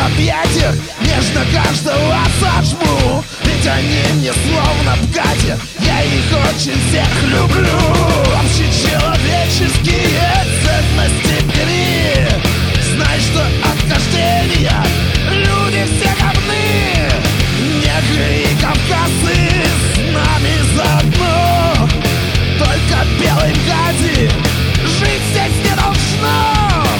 объятиях нежно каждого сожму. Ведь они мне словно бгати, я их очень всех люблю. Общечеловеческие ценности бери. Знай, что от хождения люди все говны. Негры и кавказцы с нами заодно. Только белой гади жить здесь не должно.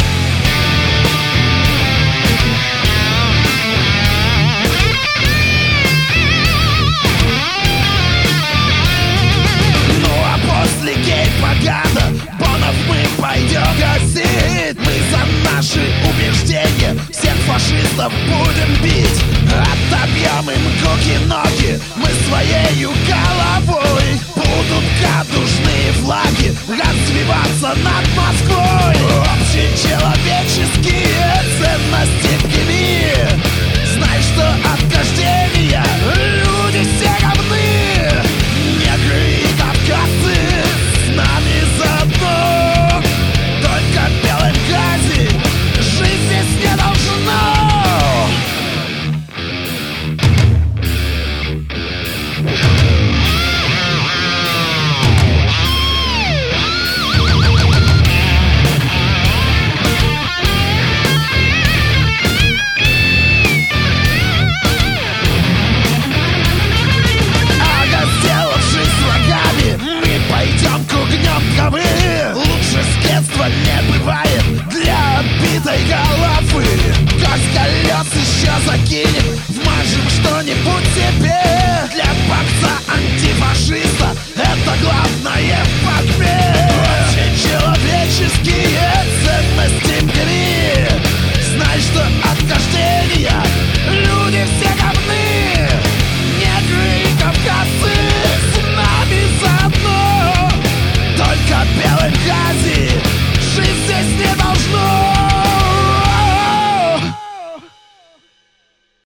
После гей-пропаганда Бонов мы пойдем гасить. Мы за наши убеждения всех фашистов будем бить. Отобьем им руки-ноги мы своею головой. Будут кадушные флаги развиваться над Москвой. Общечеловеческие ценности бери. Знай, что от хождения люди все равны. Негры и кавказцы с нами заодно. Только белым газе жить здесь не должно. Пойдем к огням травы. Лучше с детства не бывает для отбитой головы. Как колес еще закинем, вмажем что-нибудь себе.